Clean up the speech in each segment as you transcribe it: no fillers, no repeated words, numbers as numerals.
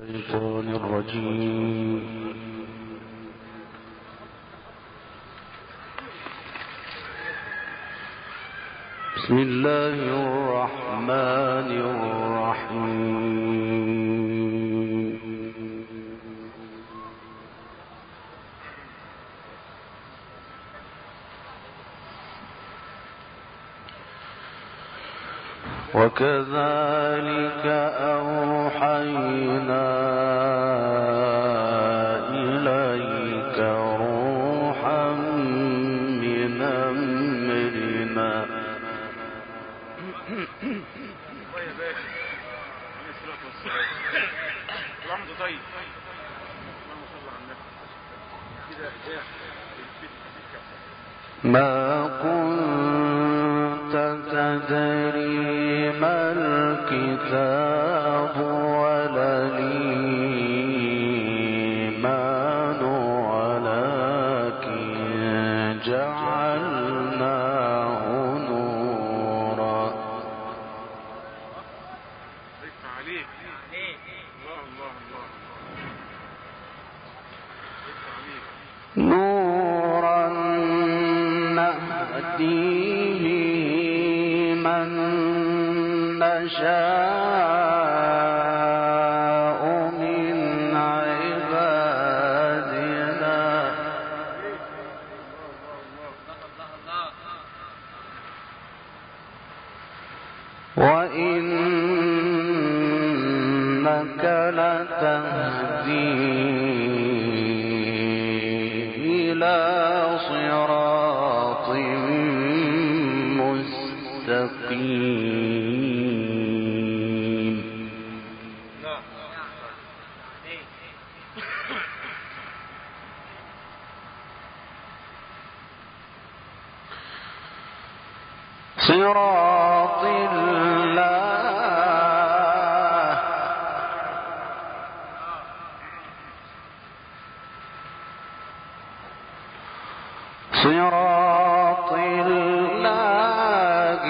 الشيطان الرجيم. بسم الله الرحمن الرحيم. وكذلك أوحينا إليك روحا من أمرنا ما كنت تدري ما الكتاب ولا الإيمان ولكن جعلناه نورا. نورا نهدي به من نشاء من عبادنا وإنك لتهدي إلى صراط مستقيم. صراط الله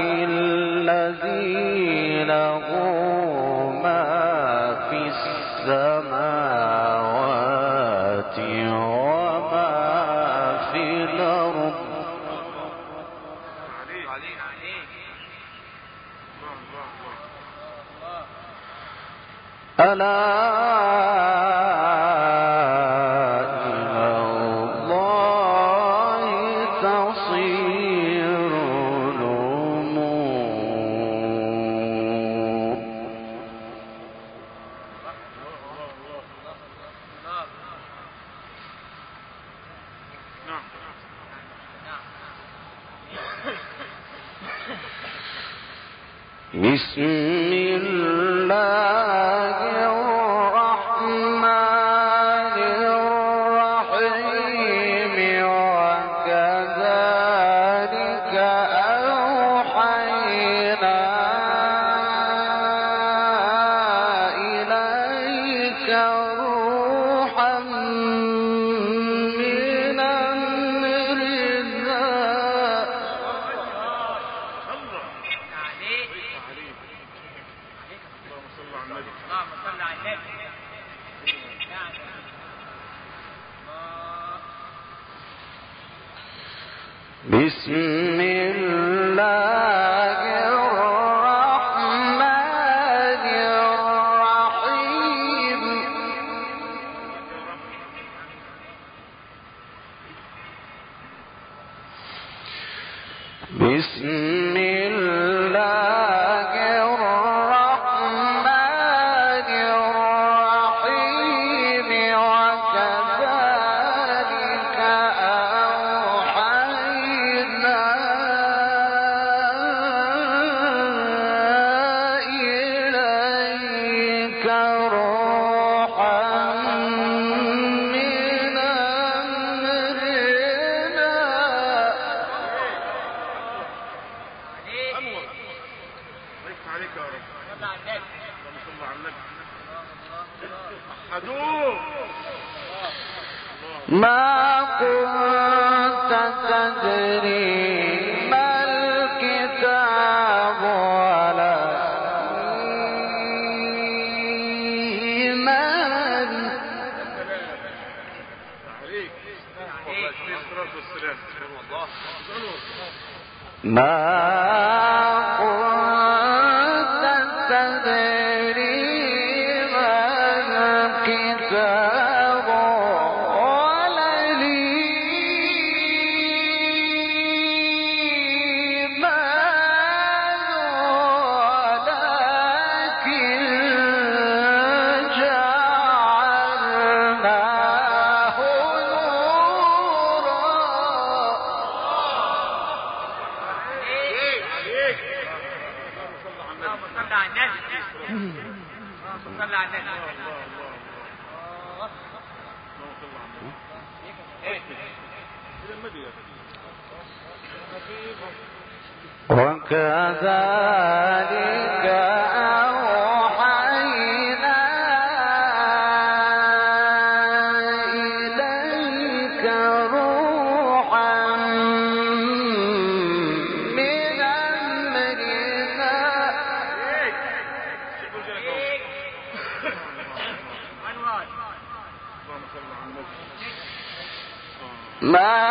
الذي له ما في السماوات وما في الأرض. ألا بسم الله الرحمن الرحيم. وكذلك أوحينا إليك روحا من أمرنا بسم الله الرحمن الرحيم. بسم الله الرحمن الرحيم. وكذلك أوحينا إليك روحا من أمرنا ما كنت تدري ما الكتاب ولا الإيمان ما كنت تدري ما الكتاب ولا الإيمان ولكن جعلناه وكذلك أوحينا إليك روحا من أمرنا ما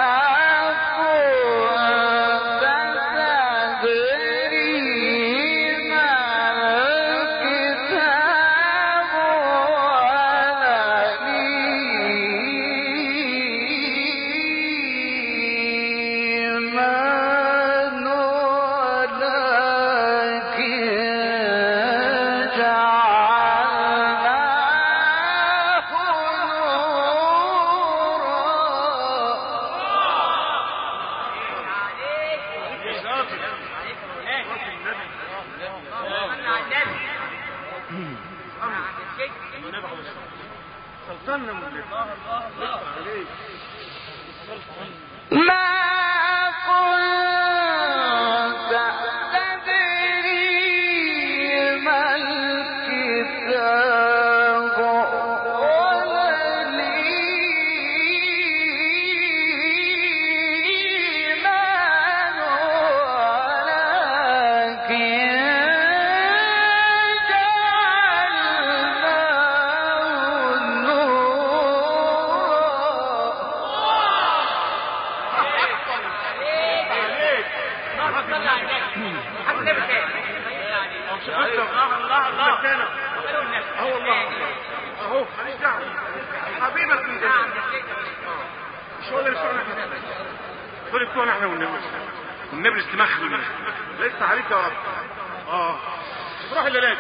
والنبي استماخ لسه عليك يا رب. روح الليلات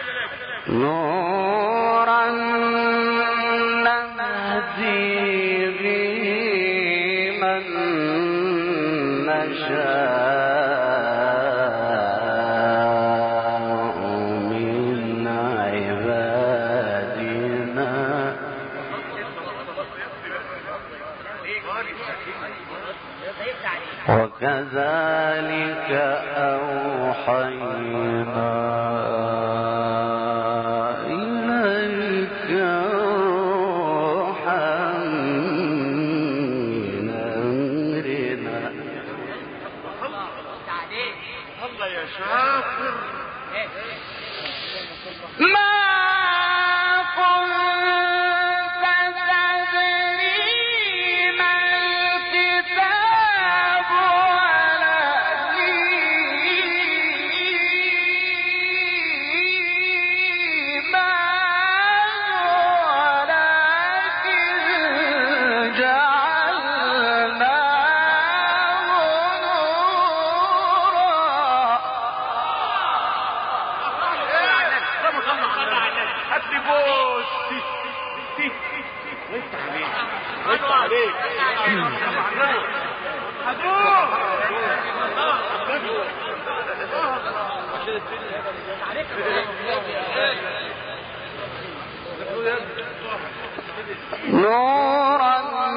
نورا نهدي به من نشاء من عبادنا وكذلك أوحينا إليك روحا من أمرنا الله يا شاطر. ما كنت تدري ما الكتاب ولا الإيمان ولكن جعلناه نورا. هات لي بوس وانت عليك نورا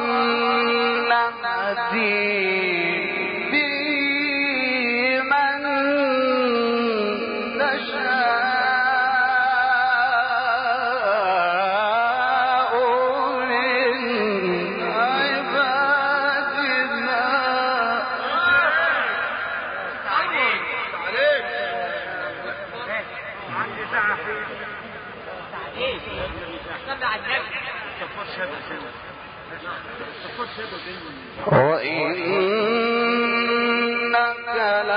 نهدي به من نشاء من عبادنا وإنك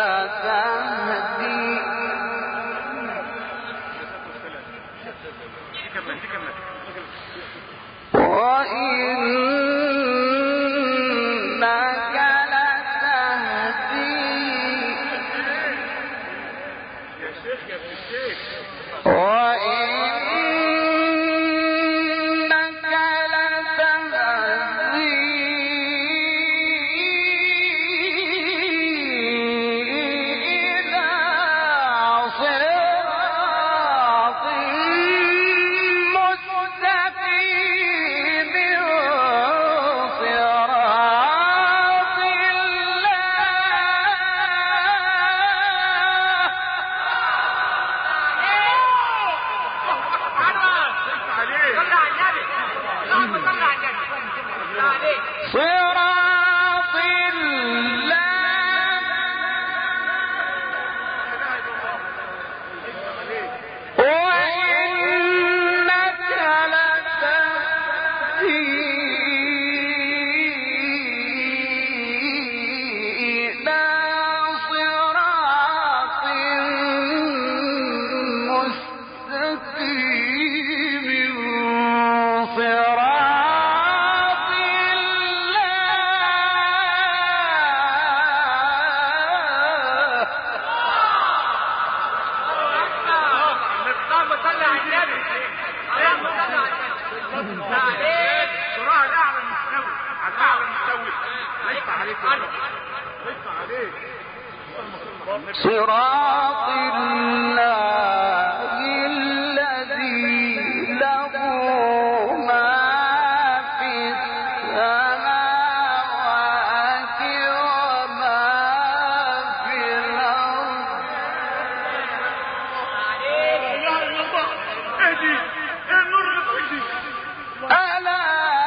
لتهدي صراط الله الذي له ما في السماوات وما في الأرض. ألا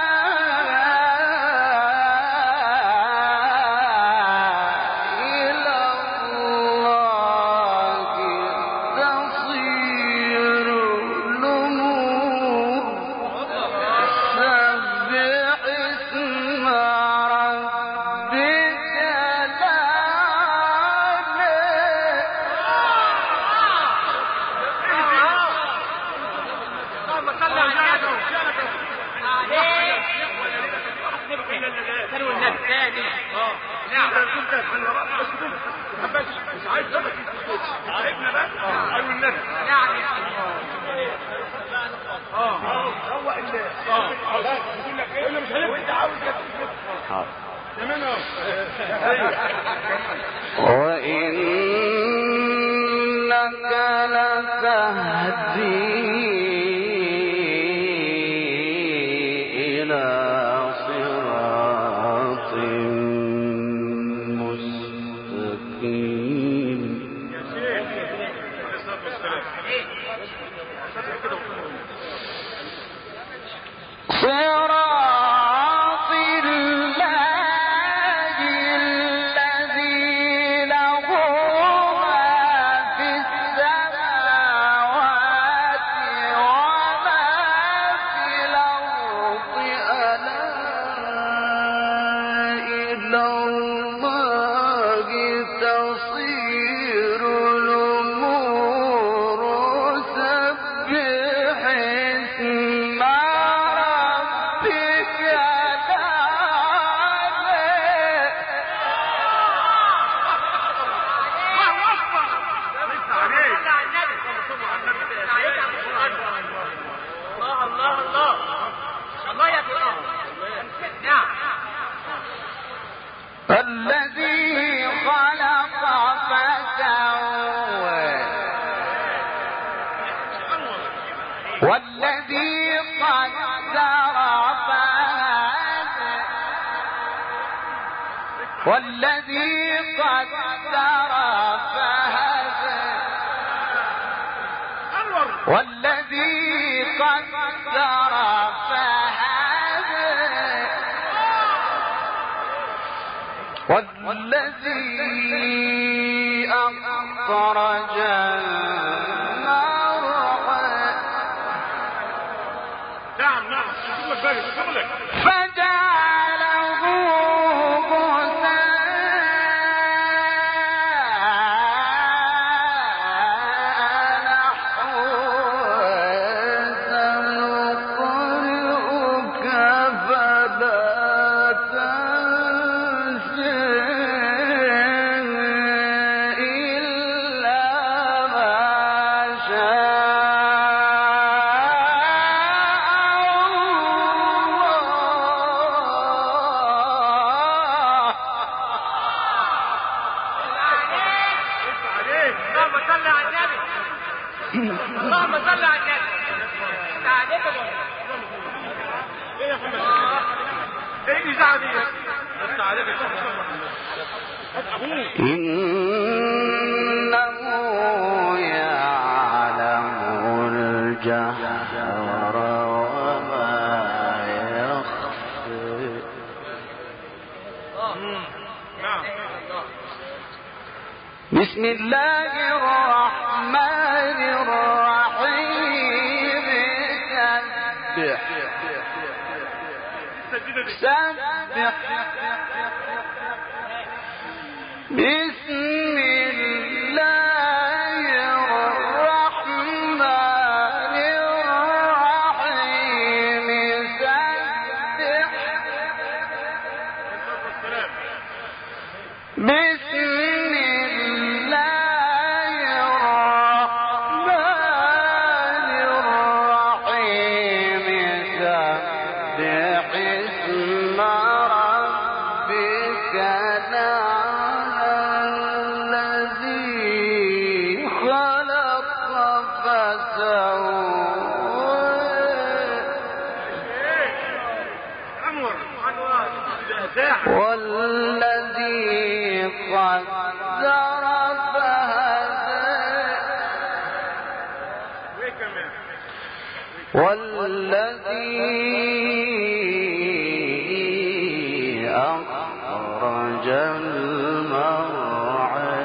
وإنك لتهدي إلى صراط مستقيم. صراط الله الذي له ما في السماوات وما في الأرض. ألا إلى الله تصير الأمور. سبح اسم ربك الذي خلق فسوى والذي قدر فهدى والذي قدر فهدى والذي قدر فهدى والذي أخرج المرعى فجعله صل على النبي. تعالى ايه يا محمد؟ ايه الإذاعة دي؟ بس عليك يا ابوه. إنه يعلم الجهر وما يخفي. نعم. بسم الله الرحمن الرحيم. سبح بسم الله الرحمن الرحيم. سبح بسم الله الرحمن الرحيم. سبح اسم ربك الأعلى الذي خلق فسوى والذي قدر فهدى والذي أخرج المرعى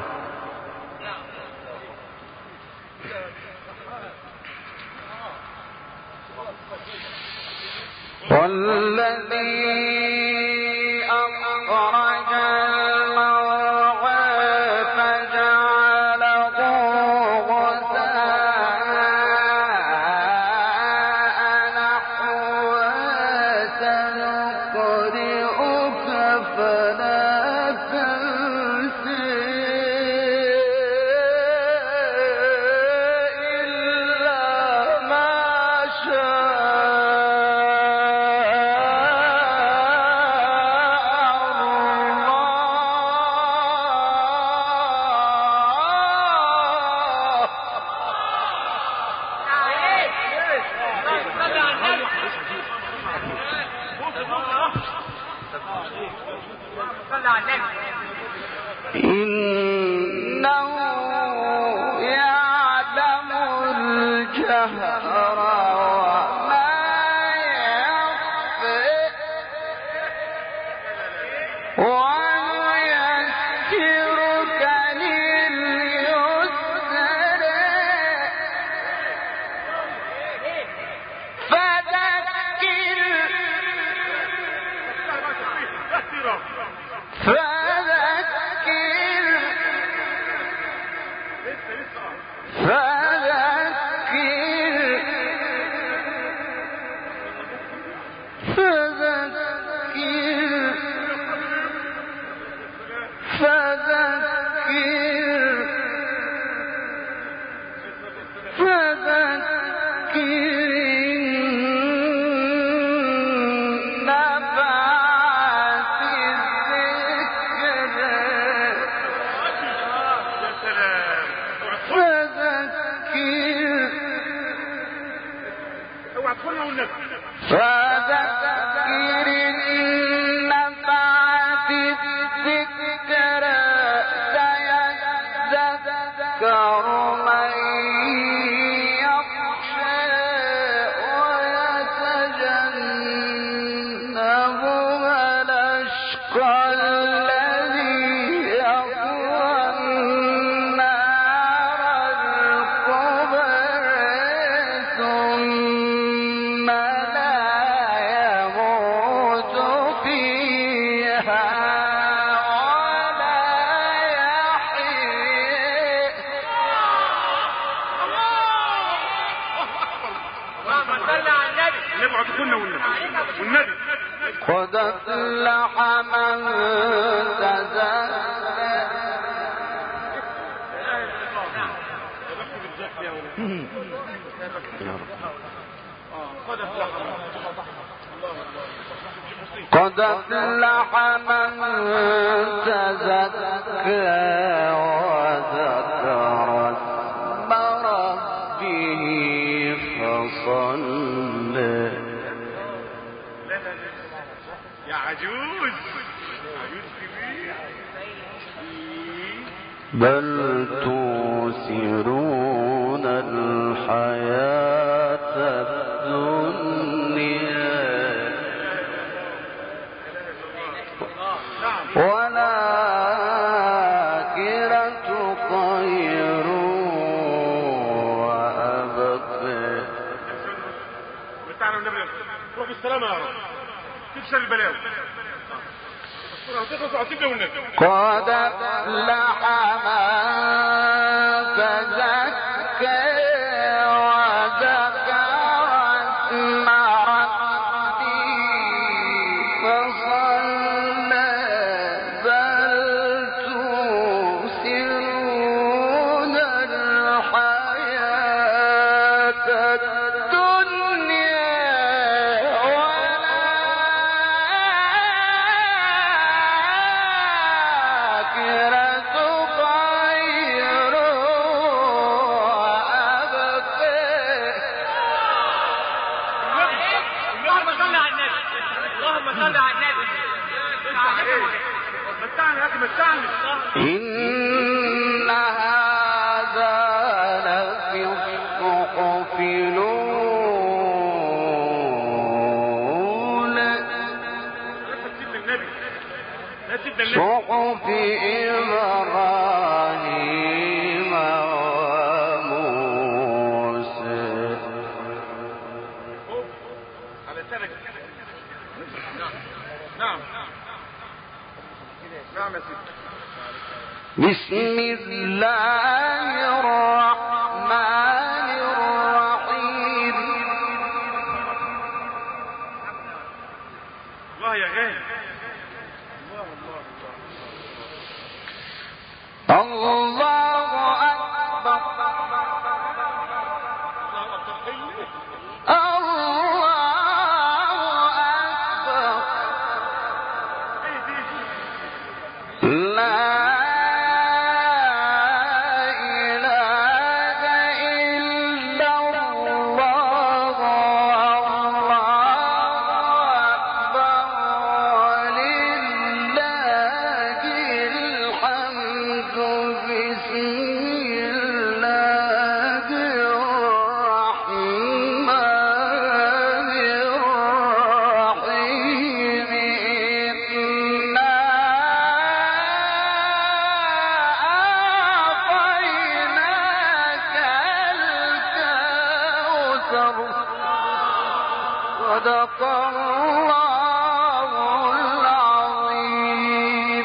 والذي أخرج المرعى فجعله غثاء نحوا. سنقرئك فلا تنسى إلا ما إنه يعلم الجهر وما يخفي ونيسرك لليسر فذكر فذكر إن نفعت الذكرى سيذكر من يخشى ويتجنبها الأشقى الذي يصلى النار الكبرى ثم لا يموت فيها ولا يحيى. اللهم صل على النبي. نبعد كنا والنبي قد أفلح من تزكى. قد أفلح من تزكى وذكر اسم ربه فصلى يا عجوز كبير. بل تؤثرون الحياة الدنيا والآخرة خير وأبقى. متعنا النبي روح بالسلامة يا رب تكسر البلاوي. قد أفلح من تزكى وذكر اسم ربه فصلى بل تؤثرون الحياة الدنيا إن هذا لفي الصحف الأولى صحف إبراهيم وموسى. نعم نعم يا سيدي. بسم الله الرحمن الرحيم. الله يا غالي. الله أكبر. صدق الله العظيم.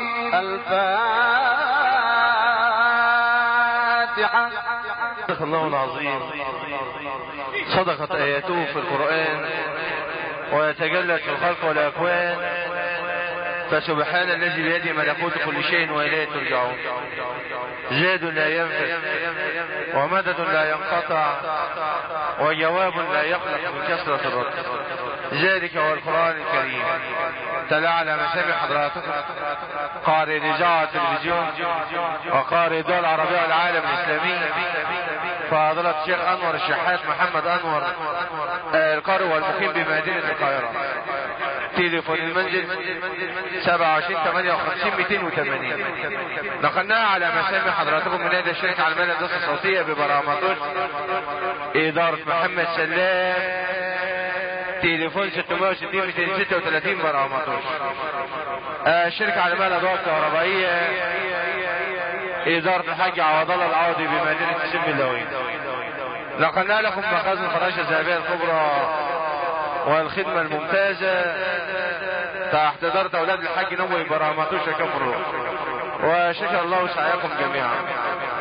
الفاتحة. صدق الله العظيم. صدقت آياته في القرآن ويتجلت في الخلق والأكوان. فسبحان الذي بيده ملكوت كل شيء وإليه ترجعون. زاد لا ينفد ومدد لا ينقطع وجواب لا يخلق من كثرة الرد. ذلك هو القرآن الكريم. تلا على مسامع حضراتكم قارئ الإذاعة والتلفزيون وقارئ الدول العربية والعالم الإسلامي فضيلة الشيخ أنور الشحات محمد أنور القارئ والمقيم بمدينة القاهرة. تليفون المنزل 27 58 280. نقلناها على مسامع حضراتكم من هذا الشركة على الهندسة الصوتية ببراماتوش إدارة محمد سلام. تليفون 660 236 براماتوش. الشركة على الأضواء الكهربائية إدارة الحاج عوض الله العوضي بمدينة السم اللوي. نقلنا لكم مخازن الفراشة الذهبية الكبرى والخدمة الممتازة تحت إدارة أولاد الحاج نووي براماتوش كفر. وشكر الله سعيكم جميعا.